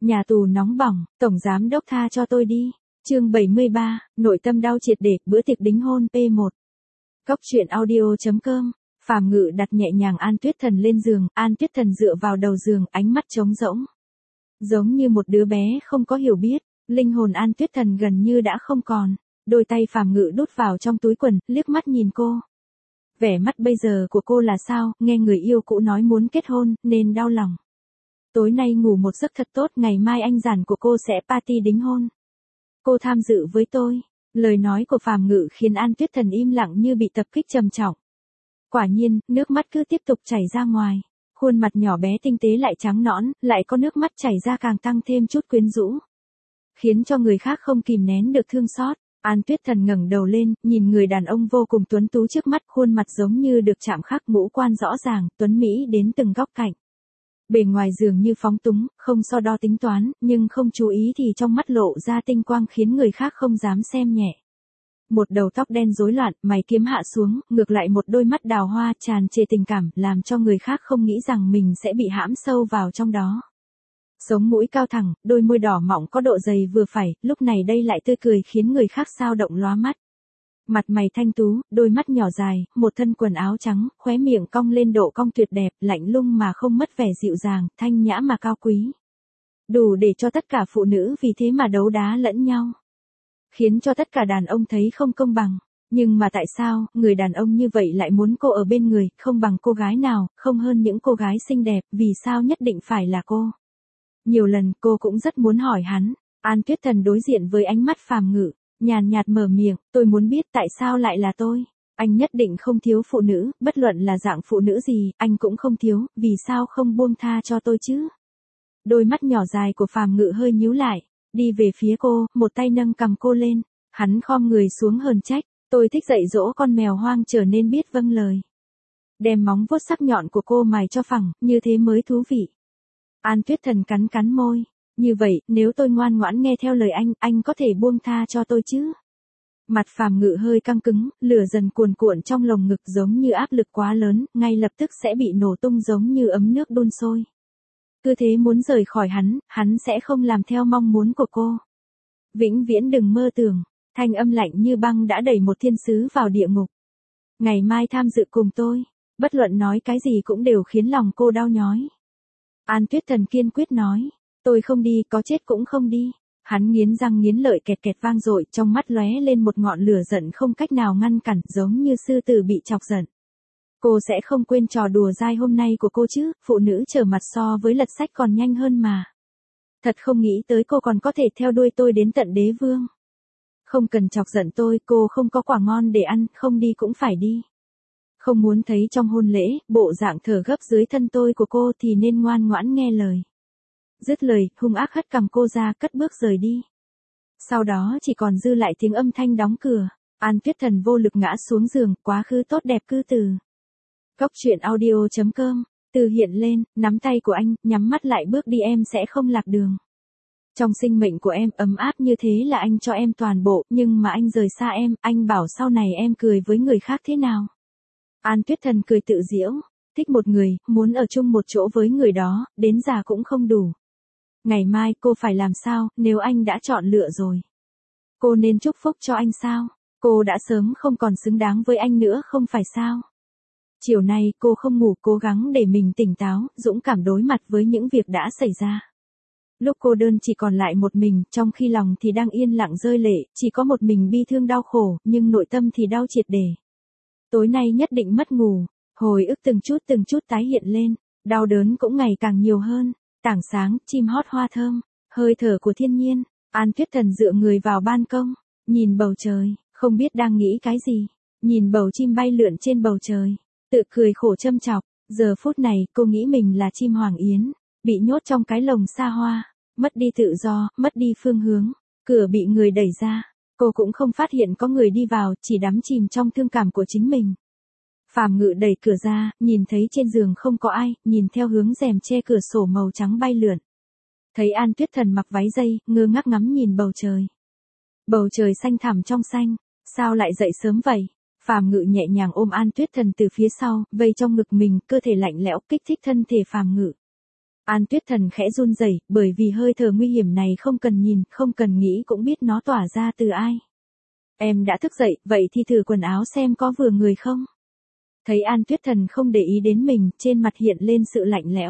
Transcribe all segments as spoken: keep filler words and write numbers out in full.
Nhà tù nóng bỏng, tổng giám đốc tha cho tôi đi. Chương bảy mươi ba, nội tâm đau triệt để, bữa tiệc đính hôn P một. Cốc truyện audio chấm com. Phàm Ngự đặt nhẹ nhàng An Tuyết Thần lên giường, An Tuyết Thần dựa vào đầu giường, ánh mắt trống rỗng. Giống như một đứa bé không có hiểu biết, linh hồn An Tuyết Thần gần như đã không còn. Đôi tay Phàm Ngự đút vào trong túi quần, liếc mắt nhìn cô. Vẻ mắt bây giờ của cô là sao, nghe người yêu cũ nói muốn kết hôn, nên đau lòng. Tối nay ngủ một giấc thật tốt, ngày mai anh rể của cô sẽ party đính hôn. Cô tham dự với tôi. Lời nói của Phàm Ngự khiến An Tuyết Thần im lặng như bị tập kích trầm trọng. Quả nhiên, nước mắt cứ tiếp tục chảy ra ngoài. Khuôn mặt nhỏ bé tinh tế lại trắng nõn, lại có nước mắt chảy ra càng tăng thêm chút quyến rũ. Khiến cho người khác không kìm nén được thương xót. An Tuyết Thần ngẩng đầu lên, nhìn người đàn ông vô cùng tuấn tú trước mắt, khuôn mặt giống như được chạm khắc, ngũ quan rõ ràng, tuấn mỹ đến từng góc cạnh. Bề ngoài dường như phóng túng, không so đo tính toán, nhưng không chú ý thì trong mắt lộ ra tinh quang khiến người khác không dám xem nhẹ. Một đầu tóc đen rối loạn, mày kiếm hạ xuống, ngược lại một đôi mắt đào hoa tràn trề tình cảm, làm cho người khác không nghĩ rằng mình sẽ bị hãm sâu vào trong đó. Sống mũi cao thẳng, đôi môi đỏ mọng có độ dày vừa phải, lúc này đây lại tươi cười khiến người khác sao động lóa mắt. Mặt mày thanh tú, đôi mắt nhỏ dài, một thân quần áo trắng, khóe miệng cong lên độ cong tuyệt đẹp, lạnh lùng mà không mất vẻ dịu dàng, thanh nhã mà cao quý. Đủ để cho tất cả phụ nữ vì thế mà đấu đá lẫn nhau. Khiến cho tất cả đàn ông thấy không công bằng. Nhưng mà tại sao, người đàn ông như vậy lại muốn cô ở bên người, không bằng cô gái nào, không hơn những cô gái xinh đẹp, vì sao nhất định phải là cô? Nhiều lần cô cũng rất muốn hỏi hắn. An Tuyết Thần đối diện với ánh mắt Phàm Ngự, nhàn nhạt mở miệng, tôi muốn biết tại sao lại là tôi. Anh nhất định không thiếu phụ nữ, bất luận là dạng phụ nữ gì, anh cũng không thiếu, vì sao không buông tha cho tôi chứ? Đôi mắt nhỏ dài của Phàm Ngự hơi nhíu lại, đi về phía cô, một tay nâng cầm cô lên. Hắn khom người xuống hờn trách, tôi thích dạy dỗ con mèo hoang trở nên biết vâng lời. Đem móng vuốt sắc nhọn của cô mài cho phẳng, như thế mới thú vị. An Tuyết Thần cắn cắn môi. Như vậy, nếu tôi ngoan ngoãn nghe theo lời anh, anh có thể buông tha cho tôi chứ? Mặt Phàm Ngự hơi căng cứng, lửa dần cuồn cuộn trong lồng ngực giống như áp lực quá lớn, ngay lập tức sẽ bị nổ tung giống như ấm nước đun sôi. Cứ thế muốn rời khỏi hắn, hắn sẽ không làm theo mong muốn của cô. Vĩnh viễn đừng mơ tưởng, thanh âm lạnh như băng đã đẩy một thiên sứ vào địa ngục. Ngày mai tham dự cùng tôi, bất luận nói cái gì cũng đều khiến lòng cô đau nhói. An Tuyết Thần kiên quyết nói. Tôi không đi, có chết cũng không đi. Hắn nghiến răng nghiến lợi kẹt kẹt vang dội, trong mắt lóe lên một ngọn lửa giận không cách nào ngăn cản, giống như sư tử bị chọc giận. Cô sẽ không quên trò đùa dai hôm nay của cô chứ, phụ nữ trở mặt so với lật sách còn nhanh hơn mà. Thật không nghĩ tới cô còn có thể theo đuôi tôi đến tận đế vương. Không cần chọc giận tôi, cô không có quả ngon để ăn, không đi cũng phải đi. Không muốn thấy trong hôn lễ, bộ dạng thở gấp dưới thân tôi của cô thì nên ngoan ngoãn nghe lời. Dứt lời, hung ác hất cầm cô ra, cất bước rời đi. Sau đó chỉ còn dư lại tiếng âm thanh đóng cửa. An Tuyết Thần vô lực ngã xuống giường, quá khứ tốt đẹp cứ từ. Cốc truyện audio chấm com. Từ hiện lên, nắm tay của anh, nhắm mắt lại bước đi, em sẽ không lạc đường. Trong sinh mệnh của em ấm áp như thế là anh cho em toàn bộ, nhưng mà anh rời xa em, anh bảo sau này em cười với người khác thế nào? An Tuyết Thần cười tự giễu, thích một người, muốn ở chung một chỗ với người đó, đến già cũng không đủ. Ngày mai cô phải làm sao, nếu anh đã chọn lựa rồi? Cô nên chúc phúc cho anh sao? Cô đã sớm không còn xứng đáng với anh nữa không phải sao? Chiều nay cô không ngủ, cố gắng để mình tỉnh táo, dũng cảm đối mặt với những việc đã xảy ra. Lúc cô đơn chỉ còn lại một mình, trong khi lòng thì đang yên lặng rơi lệ, chỉ có một mình bi thương đau khổ, nhưng nội tâm thì đau triệt để. Tối nay nhất định mất ngủ, hồi ức từng chút từng chút tái hiện lên, đau đớn cũng ngày càng nhiều hơn. Tảng sáng, chim hót hoa thơm, hơi thở của thiên nhiên. An Tuyết Thần dựa người vào ban công, nhìn bầu trời, không biết đang nghĩ cái gì. Nhìn bầu chim bay lượn trên bầu trời, tự cười khổ châm chọc. Giờ phút này cô nghĩ mình là chim hoàng yến, bị nhốt trong cái lồng xa hoa, mất đi tự do, mất đi phương hướng. Cửa bị người đẩy ra, cô cũng không phát hiện có người đi vào, chỉ đắm chìm trong thương cảm của chính mình. Phàm Ngự đẩy cửa ra, nhìn thấy trên giường không có ai, nhìn theo hướng rèm che cửa sổ màu trắng bay lượn. Thấy An Tuyết Thần mặc váy dây, ngơ ngác ngắm nhìn bầu trời. Bầu trời xanh thẳm trong xanh, sao lại dậy sớm vậy? Phàm Ngự nhẹ nhàng ôm An Tuyết Thần từ phía sau, vây trong ngực mình, cơ thể lạnh lẽo kích thích thân thể Phàm Ngự. An Tuyết Thần khẽ run rẩy, bởi vì hơi thở nguy hiểm này không cần nhìn, không cần nghĩ cũng biết nó tỏa ra từ ai. Em đã thức dậy, vậy thì thử quần áo xem có vừa người không? Thấy An Tuyết Thần không để ý đến mình, trên mặt hiện lên sự lạnh lẽo.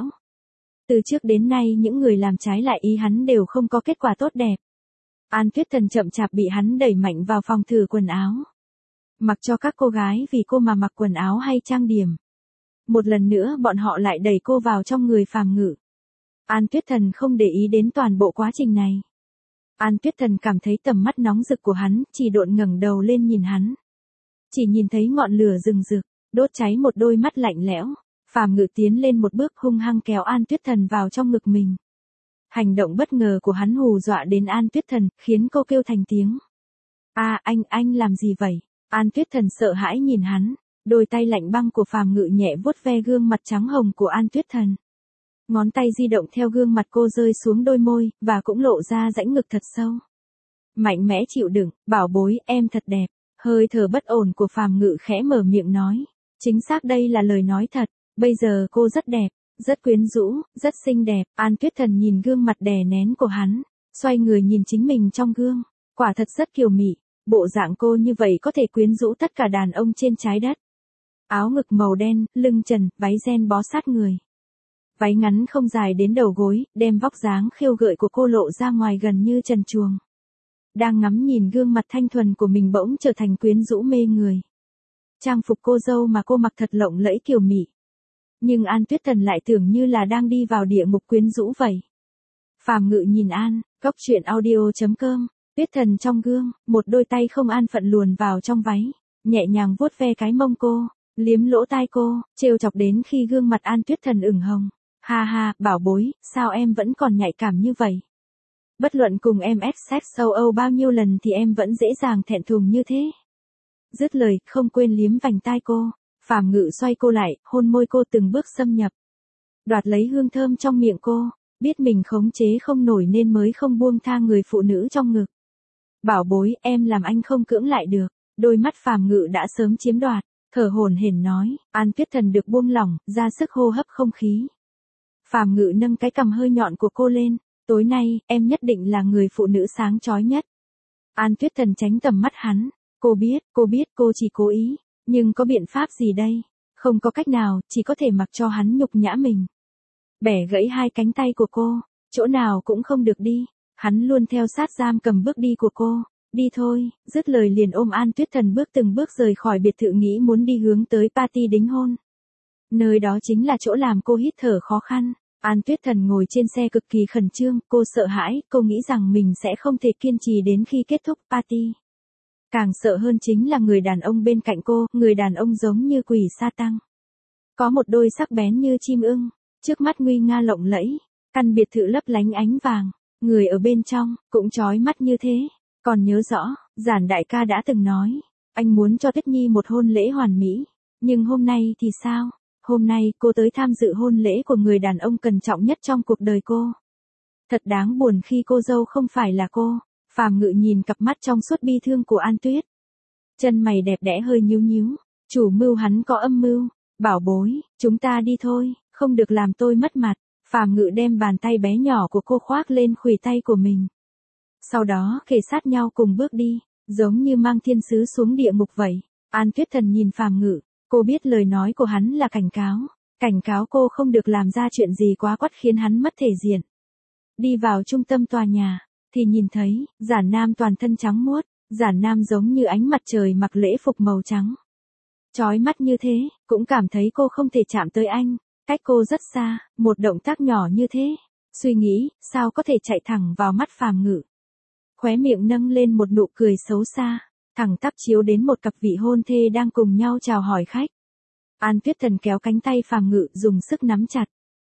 Từ trước đến nay những người làm trái lại ý hắn đều không có kết quả tốt đẹp. An Tuyết Thần chậm chạp bị hắn đẩy mạnh vào phòng thử quần áo. Mặc cho các cô gái vì cô mà mặc quần áo hay trang điểm. Một lần nữa bọn họ lại đẩy cô vào trong người Phàm Ngự. An Tuyết Thần không để ý đến toàn bộ quá trình này. An Tuyết Thần cảm thấy tầm mắt nóng rực của hắn, chỉ độn ngẩng đầu lên nhìn hắn. Chỉ nhìn thấy ngọn lửa rừng rực, đốt cháy một đôi mắt lạnh lẽo. Phàm Ngự tiến lên một bước hung hăng kéo An Tuyết Thần vào trong ngực mình. Hành động bất ngờ của hắn hù dọa đến An Tuyết Thần, khiến cô kêu thành tiếng. A à, anh, anh làm gì vậy? An Tuyết Thần sợ hãi nhìn hắn, đôi tay lạnh băng của Phàm Ngự nhẹ vuốt ve gương mặt trắng hồng của An Tuyết Thần. Ngón tay di động theo gương mặt cô rơi xuống đôi môi, và cũng lộ ra rãnh ngực thật sâu. Mạnh mẽ chịu đựng, bảo bối, em thật đẹp. Hơi thở bất ổn của Phàm Ngự khẽ mở miệng nói. Chính xác đây là lời nói thật, bây giờ cô rất đẹp, rất quyến rũ, rất xinh đẹp. An Tuyết Thần nhìn gương mặt đè nén của hắn, xoay người nhìn chính mình trong gương, quả thật rất kiều mị, bộ dạng cô như vậy có thể quyến rũ tất cả đàn ông trên trái đất. Áo ngực màu đen, lưng trần, váy ren bó sát người. Váy ngắn không dài đến đầu gối, đem vóc dáng khiêu gợi của cô lộ ra ngoài gần như trần truồng. Đang ngắm nhìn gương mặt thanh thuần của mình bỗng trở thành quyến rũ mê người. Trang phục cô dâu mà cô mặc thật lộng lẫy kiều mị. Nhưng An Tuyết Thần lại tưởng như là đang đi vào địa ngục quyến rũ vậy. Phàm Ngự nhìn An, góc truyện audio chấm com, Tuyết Thần trong gương, một đôi tay không an phận luồn vào trong váy, nhẹ nhàng vuốt ve cái mông cô, liếm lỗ tai cô, trêu chọc đến khi gương mặt An Tuyết Thần ửng hồng. Ha ha, bảo bối, sao em vẫn còn nhạy cảm như vậy? Bất luận cùng em ép sex châu Âu bao nhiêu lần thì em vẫn dễ dàng thẹn thùng như thế. Dứt lời, không quên liếm vành tai cô. Phàm Ngự xoay cô lại, hôn môi cô từng bước xâm nhập. Đoạt lấy hương thơm trong miệng cô, biết mình khống chế không nổi nên mới không buông tha người phụ nữ trong ngực. Bảo bối, em làm anh không cưỡng lại được. Đôi mắt Phàm Ngự đã sớm chiếm đoạt, thở hổn hển nói. An Tuyết Thần được buông lỏng, ra sức hô hấp không khí. Phàm Ngự nâng cái cằm hơi nhọn của cô lên. Tối nay, em nhất định là người phụ nữ sáng chói nhất. An Tuyết Thần tránh tầm mắt hắn. Cô biết, cô biết cô chỉ cố ý. Nhưng có biện pháp gì đây? Không có cách nào, chỉ có thể mặc cho hắn nhục nhã mình. Bẻ gãy hai cánh tay của cô, chỗ nào cũng không được đi. Hắn luôn theo sát giam cầm bước đi của cô. Đi thôi, dứt lời liền ôm An Tuyết Thần bước từng bước rời khỏi biệt thự nghĩ muốn đi hướng tới party đính hôn. Nơi đó chính là chỗ làm cô hít thở khó khăn. An Tuyết Thần ngồi trên xe cực kỳ khẩn trương, cô sợ hãi, cô nghĩ rằng mình sẽ không thể kiên trì đến khi kết thúc party. Càng sợ hơn chính là người đàn ông bên cạnh cô, người đàn ông giống như quỷ sa tăng. Có một đôi sắc bén như chim ưng, trước mắt nguy nga lộng lẫy, căn biệt thự lấp lánh ánh vàng, người ở bên trong, cũng chói mắt như thế. Còn nhớ rõ, Giản đại ca đã từng nói, anh muốn cho Tuyết Nhi một hôn lễ hoàn mỹ, nhưng hôm nay thì sao? Hôm nay cô tới tham dự hôn lễ của người đàn ông cẩn trọng nhất trong cuộc đời cô. Thật đáng buồn khi cô dâu không phải là cô. Phàm Ngự nhìn cặp mắt trong suốt bi thương của An Tuyết. Chân mày đẹp đẽ hơi nhíu nhíu. Chủ mưu hắn có âm mưu. Bảo bối, chúng ta đi thôi, không được làm tôi mất mặt. Phàm Ngự đem bàn tay bé nhỏ của cô khoác lên khuỷu tay của mình. Sau đó kề sát nhau cùng bước đi, giống như mang thiên sứ xuống địa ngục vậy. An Tuyết Thần nhìn Phàm Ngự, cô biết lời nói của hắn là cảnh cáo. Cảnh cáo cô không được làm ra chuyện gì quá quắt khiến hắn mất thể diện. Đi vào trung tâm tòa nhà. Thì nhìn thấy, Giản Nam toàn thân trắng muốt, Giản Nam giống như ánh mặt trời mặc lễ phục màu trắng. Chói mắt như thế, cũng cảm thấy cô không thể chạm tới anh, cách cô rất xa, một động tác nhỏ như thế. Suy nghĩ, sao có thể chạy thẳng vào mắt Phàm Ngự. Khóe miệng nâng lên một nụ cười xấu xa, thẳng tắp chiếu đến một cặp vị hôn thê đang cùng nhau chào hỏi khách. An Tuyết Thần kéo cánh tay Phàm Ngự dùng sức nắm chặt.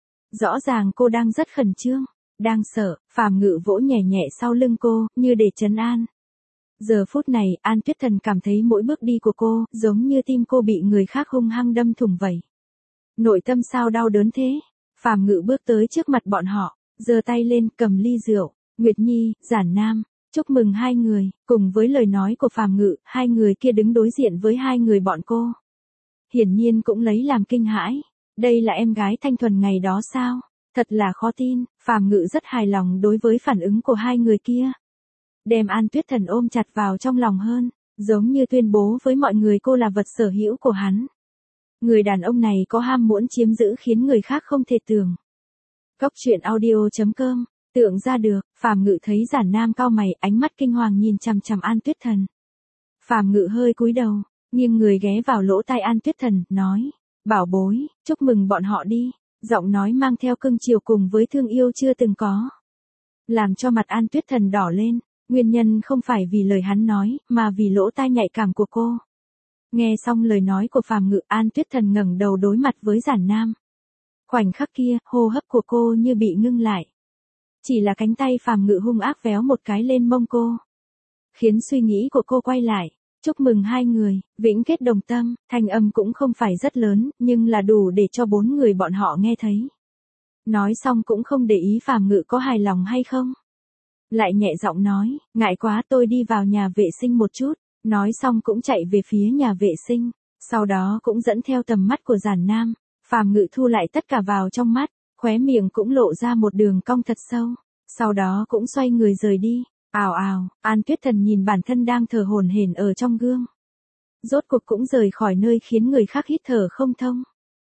Rõ ràng cô đang rất khẩn trương. Đang sợ, Phàm Ngự vỗ nhẹ nhẹ sau lưng cô, như để trấn an. Giờ phút này, An Tuyết Thần cảm thấy mỗi bước đi của cô, giống như tim cô bị người khác hung hăng đâm thủng vậy. Nội tâm sao đau đớn thế? Phàm Ngự bước tới trước mặt bọn họ, giơ tay lên, cầm ly rượu. Nguyệt Nhi, Giản Nam, chúc mừng hai người. Cùng với lời nói của Phàm Ngự, hai người kia đứng đối diện với hai người bọn cô. Hiển nhiên cũng lấy làm kinh hãi. Đây là em gái thanh thuần ngày đó sao? Thật là khó tin, Phàm Ngự rất hài lòng đối với phản ứng của hai người kia. Đem An Tuyết Thần ôm chặt vào trong lòng hơn, giống như tuyên bố với mọi người cô là vật sở hữu của hắn. Người đàn ông này có ham muốn chiếm giữ khiến người khác không thể tưởng. Cốc truyện audio chấm com, tượng ra được, Phàm Ngự thấy Giản Nam cau mày, ánh mắt kinh hoàng nhìn chằm chằm An Tuyết Thần. Phàm Ngự hơi cúi đầu, nghiêng người ghé vào lỗ tai An Tuyết Thần, nói, bảo bối, chúc mừng bọn họ đi, giọng nói mang theo cưng chiều cùng với thương yêu chưa từng có. Làm cho mặt An Tuyết Thần đỏ lên, nguyên nhân không phải vì lời hắn nói, mà vì lỗ tai nhạy cảm của cô. Nghe xong lời nói của Phàm Ngự, An Tuyết Thần ngẩng đầu đối mặt với Giản Nam. Khoảnh khắc kia, hô hấp của cô như bị ngưng lại. Chỉ là cánh tay Phàm Ngự hung ác véo một cái lên mông cô, khiến suy nghĩ của cô quay lại. Chúc mừng hai người, vĩnh kết đồng tâm, thanh âm cũng không phải rất lớn, nhưng là đủ để cho bốn người bọn họ nghe thấy. Nói xong cũng không để ý Phàm Ngự có hài lòng hay không. Lại nhẹ giọng nói, ngại quá tôi đi vào nhà vệ sinh một chút, nói xong cũng chạy về phía nhà vệ sinh, sau đó cũng dẫn theo tầm mắt của Giản Nam, Phàm Ngự thu lại tất cả vào trong mắt, khóe miệng cũng lộ ra một đường cong thật sâu, sau đó cũng xoay người rời đi. Ào ào, An Tuyết Thần nhìn bản thân đang thở hổn hển ở trong gương. Rốt cuộc cũng rời khỏi nơi khiến người khác hít thở không thông.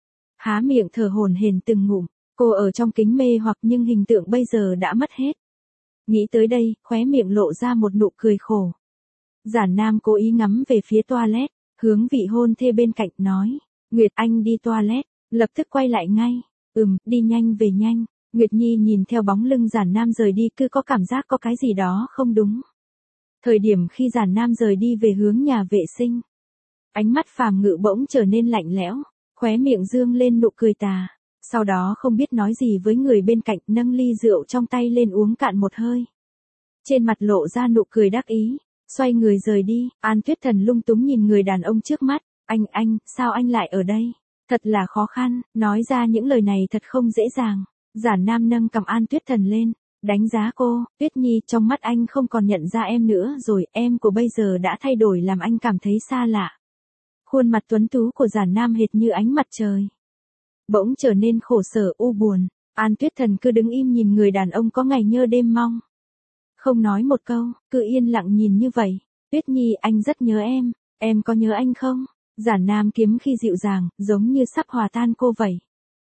Há miệng thở hổn hển từng ngụm, cô ở trong kính mê hoặc nhưng hình tượng bây giờ đã mất hết. Nghĩ tới đây, khóe miệng lộ ra một nụ cười khổ. Giản Nam cố ý ngắm về phía toilet, hướng vị hôn thê bên cạnh nói, Nguyệt anh đi toilet, lập tức quay lại ngay, ừm, đi nhanh về nhanh. Nguyệt Nhi nhìn theo bóng lưng Giản Nam rời đi cứ có cảm giác có cái gì đó không đúng. Thời điểm khi Giản Nam rời đi về hướng nhà vệ sinh, ánh mắt Phàm Ngự bỗng trở nên lạnh lẽo, khóe miệng dương lên nụ cười tà, sau đó không biết nói gì với người bên cạnh, nâng ly rượu trong tay lên uống cạn một hơi. Trên mặt lộ ra nụ cười đắc ý, xoay người rời đi. An Tuyết Thần lung túng nhìn người đàn ông trước mắt, anh anh, sao anh lại ở đây? Thật là khó khăn, nói ra những lời này thật không dễ dàng. Giản Nam nâng cầm An Tuyết Thần lên, đánh giá cô, Tuyết Nhi, trong mắt anh không còn nhận ra em nữa rồi, em của bây giờ đã thay đổi làm anh cảm thấy xa lạ. Khuôn mặt tuấn tú của Giản Nam hệt như ánh mặt trời, bỗng trở nên khổ sở u buồn. An Tuyết Thần cứ đứng im nhìn người đàn ông có ngày nhớ đêm mong. Không nói một câu, cứ yên lặng nhìn như vậy. Tuyết Nhi, anh rất nhớ em, em có nhớ anh không? Giản Nam kiếm khi dịu dàng, giống như sắp hòa tan cô vậy.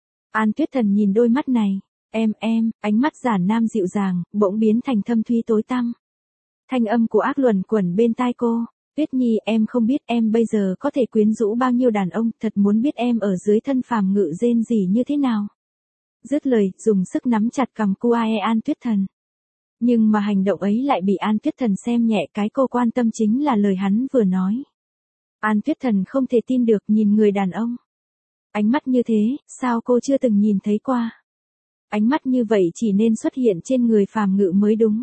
An Tuyết Thần nhìn đôi mắt này, em em, ánh mắt Giản Nam dịu dàng, bỗng biến thành thâm thúy tối tăm. Thanh âm của ác luẩn quẩn bên tai cô, Tuyết Nhi, em không biết em bây giờ có thể quyến rũ bao nhiêu đàn ông, thật muốn biết em ở dưới thân Phàm Ngự rên rỉ như thế nào. Dứt lời, dùng sức nắm chặt cằm cu ai An Tuyết Thần. Nhưng mà hành động ấy lại bị An Tuyết Thần xem nhẹ, cái cô quan tâm chính là lời hắn vừa nói. An Tuyết Thần không thể tin được nhìn người đàn ông. Ánh mắt như thế, sao cô chưa từng nhìn thấy qua? Ánh mắt như vậy chỉ nên xuất hiện trên người Phàm Ngự mới đúng.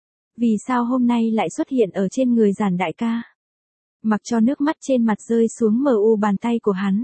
Vì sao hôm nay lại xuất hiện ở trên người Giản đại ca? Mặc cho nước mắt trên mặt rơi xuống mờ u bàn tay của hắn.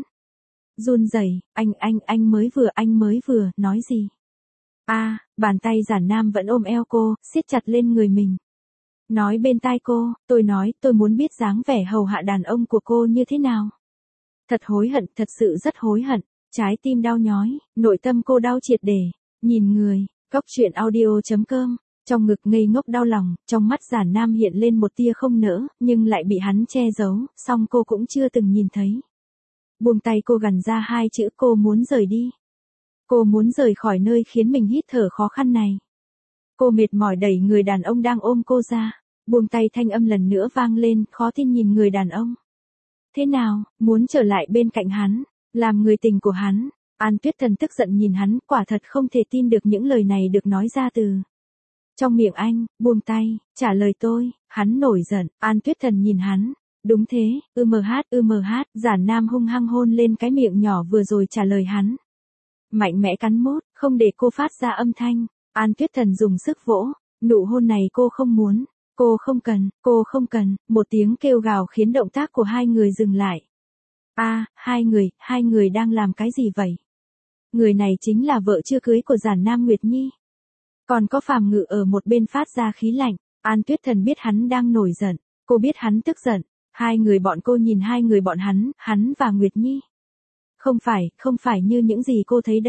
Run rẩy, anh anh anh mới vừa anh mới vừa, nói gì? A, à, bàn tay Giản Nam vẫn ôm eo cô, siết chặt lên người mình. Nói bên tai cô, tôi nói, tôi muốn biết dáng vẻ hầu hạ đàn ông của cô như thế nào. Thật hối hận, thật sự rất hối hận, trái tim đau nhói, nội tâm cô đau triệt để, nhìn người, cốc truyện audio chấm com, trong ngực ngây ngốc đau lòng, trong mắt Giản Nam hiện lên một tia không nỡ, nhưng lại bị hắn che giấu, song cô cũng chưa từng nhìn thấy. Buông tay cô gằn ra hai chữ, cô muốn rời đi. Cô muốn rời khỏi nơi khiến mình hít thở khó khăn này. Cô mệt mỏi đẩy người đàn ông đang ôm cô ra, buông tay, thanh âm lần nữa vang lên, khó tin nhìn người đàn ông. Thế nào, muốn trở lại bên cạnh hắn, làm người tình của hắn? An Tuyết Thần tức giận nhìn hắn, quả thật không thể tin được những lời này được nói ra từ trong miệng anh. Buông tay, trả lời tôi. Hắn nổi giận. An Tuyết Thần nhìn hắn. Đúng thế, ư mh ư mh, Giản Nam hung hăng hôn lên cái miệng nhỏ vừa rồi trả lời hắn. Mạnh mẽ cắn mốt, không để cô phát ra âm thanh. An Tuyết Thần dùng sức vỗ, nụ hôn này cô không muốn, cô không cần, cô không cần, một tiếng kêu gào khiến động tác của hai người dừng lại. A, à, hai người, hai người đang làm cái gì vậy? Người này chính là vợ chưa cưới của Giản Nam Nguyệt Nhi. Còn có Phàm Ngự ở một bên phát ra khí lạnh. An Tuyết Thần biết hắn đang nổi giận, cô biết hắn tức giận. Hai người bọn cô nhìn hai người bọn hắn, hắn và Nguyệt Nhi. Không phải, không phải như những gì cô thấy đâu.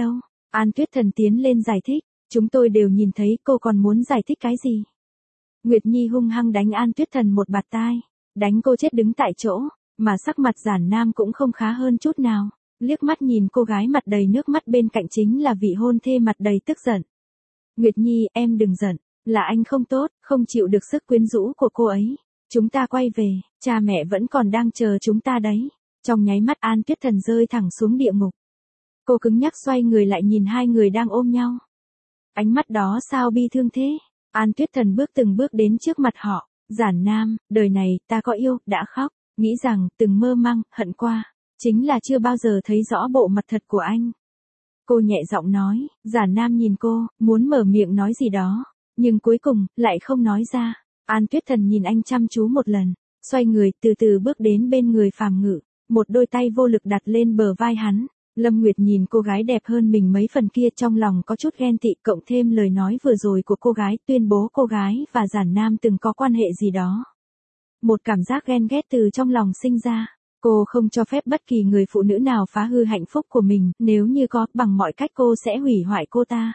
An Tuyết Thần tiến lên giải thích, chúng tôi đều nhìn thấy, cô còn muốn giải thích cái gì? Nguyệt Nhi hung hăng đánh An Tuyết Thần một bạt tai, đánh cô chết đứng tại chỗ, mà sắc mặt Giản Nam cũng không khá hơn chút nào, liếc mắt nhìn cô gái mặt đầy nước mắt bên cạnh chính là vị hôn thê mặt đầy tức giận. Nguyệt Nhi, em đừng giận, là anh không tốt, không chịu được sức quyến rũ của cô ấy. Chúng ta quay về, cha mẹ vẫn còn đang chờ chúng ta đấy. Trong nháy mắt An Tuyết Thần rơi thẳng xuống địa ngục. Cô cứng nhắc xoay người lại nhìn hai người đang ôm nhau. Ánh mắt đó sao bi thương thế? An Tuyết Thần bước từng bước đến trước mặt họ. Giản Nam, đời này ta có yêu, đã khóc, nghĩ rằng từng mơ măng, hận qua, chính là chưa bao giờ thấy rõ bộ mặt thật của anh. Cô nhẹ giọng nói, Giản Nam nhìn cô, muốn mở miệng nói gì đó, nhưng cuối cùng, lại không nói ra. An Tuyết Thần nhìn anh chăm chú một lần, xoay người, từ từ bước đến bên người Phàm Ngự, một đôi tay vô lực đặt lên bờ vai hắn. Lâm Nguyệt nhìn cô gái đẹp hơn mình mấy phần kia trong lòng có chút ghen tị, cộng thêm lời nói vừa rồi của cô gái tuyên bố cô gái và Giản Nam từng có quan hệ gì đó. Một cảm giác ghen ghét từ trong lòng sinh ra. Cô không cho phép bất kỳ người phụ nữ nào phá hư hạnh phúc của mình, nếu như có, bằng mọi cách cô sẽ hủy hoại cô ta.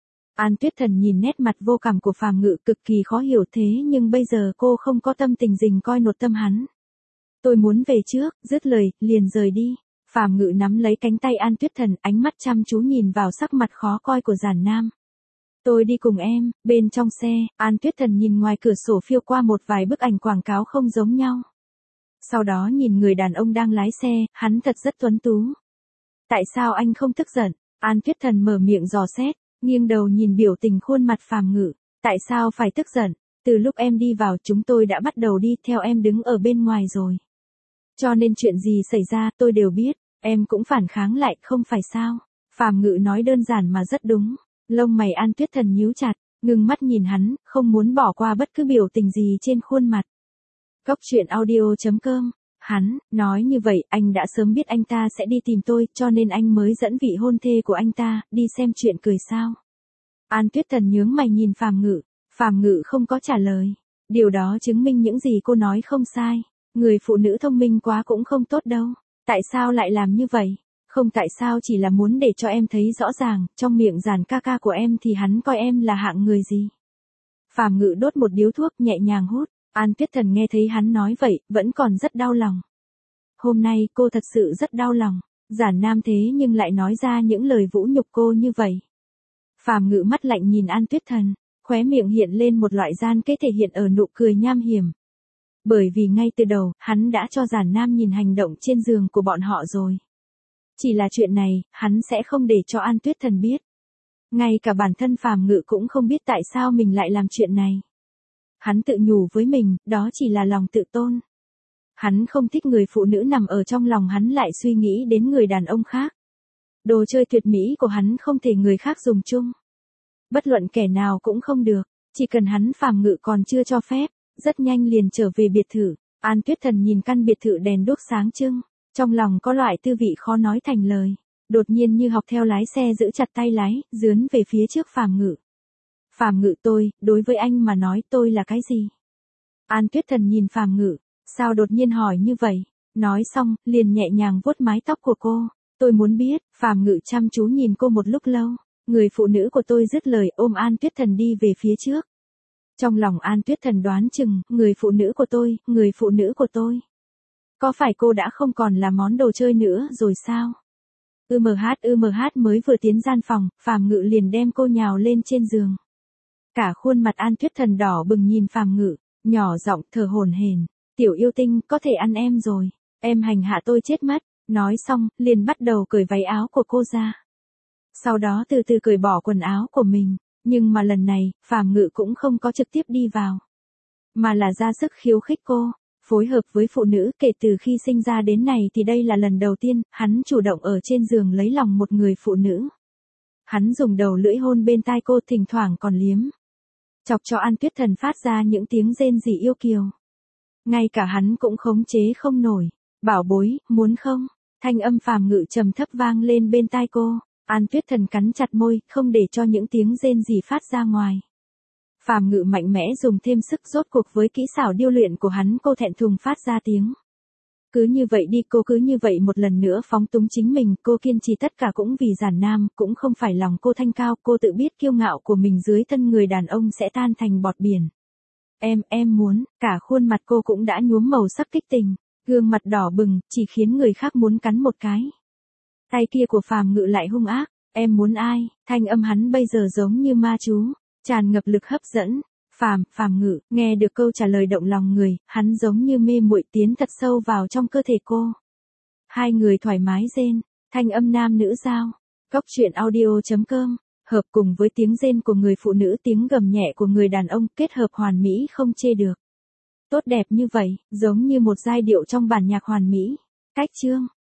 An Tuyết Thần nhìn nét mặt vô cảm của Phàm Ngự cực kỳ khó hiểu thế nhưng bây giờ cô không có tâm tình rình coi nột tâm hắn. Tôi muốn về trước, dứt lời, liền rời đi. Phàm Ngự nắm lấy cánh tay An Tuyết Thần, ánh mắt chăm chú nhìn vào sắc mặt khó coi của Giản Nam. Tôi đi cùng em. Bên trong xe, An Tuyết Thần nhìn ngoài cửa sổ phiêu qua một vài bức ảnh quảng cáo không giống nhau. Sau đó nhìn người đàn ông đang lái xe, hắn thật rất tuấn tú. Tại sao anh không tức giận? An Tuyết Thần mở miệng dò xét, nghiêng đầu nhìn biểu tình khuôn mặt Phàm Ngự. Tại sao phải tức giận? Từ lúc em đi vào chúng tôi đã bắt đầu đi theo em đứng ở bên ngoài rồi. Cho nên chuyện gì xảy ra tôi đều biết, em cũng phản kháng lại không phải sao? Phàm Ngự nói đơn giản mà rất đúng. Lông mày An Tuyết Thần nhíu chặt, ngưng mắt nhìn hắn, không muốn bỏ qua bất cứ biểu tình gì trên khuôn mặt. Cốc truyện audio chấm com. Hắn, nói như vậy, anh đã sớm biết anh ta sẽ đi tìm tôi, cho nên anh mới dẫn vị hôn thê của anh ta, đi xem chuyện cười sao. An Tuyết Thần nhướng mày nhìn Phàm Ngự, Phàm Ngự không có trả lời. Điều đó chứng minh những gì cô nói không sai. Người phụ nữ thông minh quá cũng không tốt đâu. Tại sao lại làm như vậy? Không tại sao chỉ là muốn để cho em thấy rõ ràng, trong miệng Giản ca ca của em thì hắn coi em là hạng người gì. Phàm Ngự đốt một điếu thuốc nhẹ nhàng hút. An Tuyết Thần nghe thấy hắn nói vậy, vẫn còn rất đau lòng. Hôm nay cô thật sự rất đau lòng. Giản Nam thế nhưng lại nói ra những lời vũ nhục cô như vậy. Phàm Ngự mắt lạnh nhìn An Tuyết Thần, khóe miệng hiện lên một loại gian kế thể hiện ở nụ cười nham hiểm. Bởi vì ngay từ đầu, hắn đã cho Giản Nam nhìn hành động trên giường của bọn họ rồi. Chỉ là chuyện này, hắn sẽ không để cho An Tuyết Thần biết. Ngay cả bản thân Phàm Ngự cũng không biết tại sao mình lại làm chuyện này. Hắn tự nhủ với mình, đó chỉ là lòng tự tôn. Hắn không thích người phụ nữ nằm ở trong lòng hắn lại suy nghĩ đến người đàn ông khác. Đồ chơi tuyệt mỹ của hắn không thể người khác dùng chung. Bất luận kẻ nào cũng không được, chỉ cần hắn Phàm Ngự còn chưa cho phép, rất nhanh liền trở về biệt thự. An Tuyết Thần nhìn căn biệt thự đèn đuốc sáng trưng, trong lòng có loại tư vị khó nói thành lời. Đột nhiên như học theo lái xe giữ chặt tay lái, dướn về phía trước Phàm Ngự. Phàm Ngự tôi, đối với anh mà nói tôi là cái gì? An Tuyết Thần nhìn Phàm Ngự, sao đột nhiên hỏi như vậy? Nói xong, liền nhẹ nhàng vuốt mái tóc của cô. Tôi muốn biết. Phàm Ngự chăm chú nhìn cô một lúc lâu. Người phụ nữ của tôi dứt lời ôm An Tuyết Thần đi về phía trước. Trong lòng An Tuyết Thần đoán chừng, người phụ nữ của tôi, người phụ nữ của tôi. Có phải cô đã không còn là món đồ chơi nữa rồi sao? ư em hát ư em hát mới vừa tiến gian phòng, Phàm Ngự liền đem cô nhào lên trên giường. Cả khuôn mặt An Tuyết Thần đỏ bừng nhìn Phàm Ngự, nhỏ giọng thở hổn hển, tiểu yêu tinh, có thể ăn em rồi, em hành hạ tôi chết mất. Nói xong, liền bắt đầu cởi váy áo của cô ra. Sau đó từ từ cởi bỏ quần áo của mình, nhưng mà lần này, Phàm Ngự cũng không có trực tiếp đi vào, mà là ra sức khiêu khích cô, phối hợp với phụ nữ. Kể từ khi sinh ra đến này thì đây là lần đầu tiên, hắn chủ động ở trên giường lấy lòng một người phụ nữ. Hắn dùng đầu lưỡi hôn bên tai cô, thỉnh thoảng còn liếm. Chọc cho An Tuyết Thần phát ra những tiếng rên rỉ yêu kiều. Ngay cả hắn cũng khống chế không nổi. Bảo bối, muốn không? Thanh âm Phàm Ngự trầm thấp vang lên bên tai cô. An Tuyết Thần cắn chặt môi, không để cho những tiếng rên rỉ phát ra ngoài. Phàm Ngự mạnh mẽ dùng thêm sức, rốt cuộc với kỹ xảo điêu luyện của hắn cô thẹn thùng phát ra tiếng. Cứ như vậy đi, cô cứ như vậy một lần nữa phóng túng chính mình, cô kiên trì tất cả cũng vì giản nam, cũng không phải lòng cô thanh cao, cô tự biết kiêu ngạo của mình dưới thân người đàn ông sẽ tan thành bọt biển. Em, em muốn, cả khuôn mặt cô cũng đã nhuốm màu sắc kích tình, gương mặt đỏ bừng, chỉ khiến người khác muốn cắn một cái. Tay kia của Phàm Ngự lại hung ác, em muốn ai, thanh âm hắn bây giờ giống như ma chú, tràn ngập lực hấp dẫn. Phàm, Phàm Ngự, nghe được câu trả lời động lòng người, hắn giống như mê muội tiến thật sâu vào trong cơ thể cô. Hai người thoải mái rên, thanh âm nam nữ giao. Cốc truyện audio chấm com, hợp cùng với tiếng rên của người phụ nữ, tiếng gầm nhẹ của người đàn ông, kết hợp hoàn mỹ không chê được. Tốt đẹp như vậy, giống như một giai điệu trong bản nhạc hoàn mỹ. Cách chương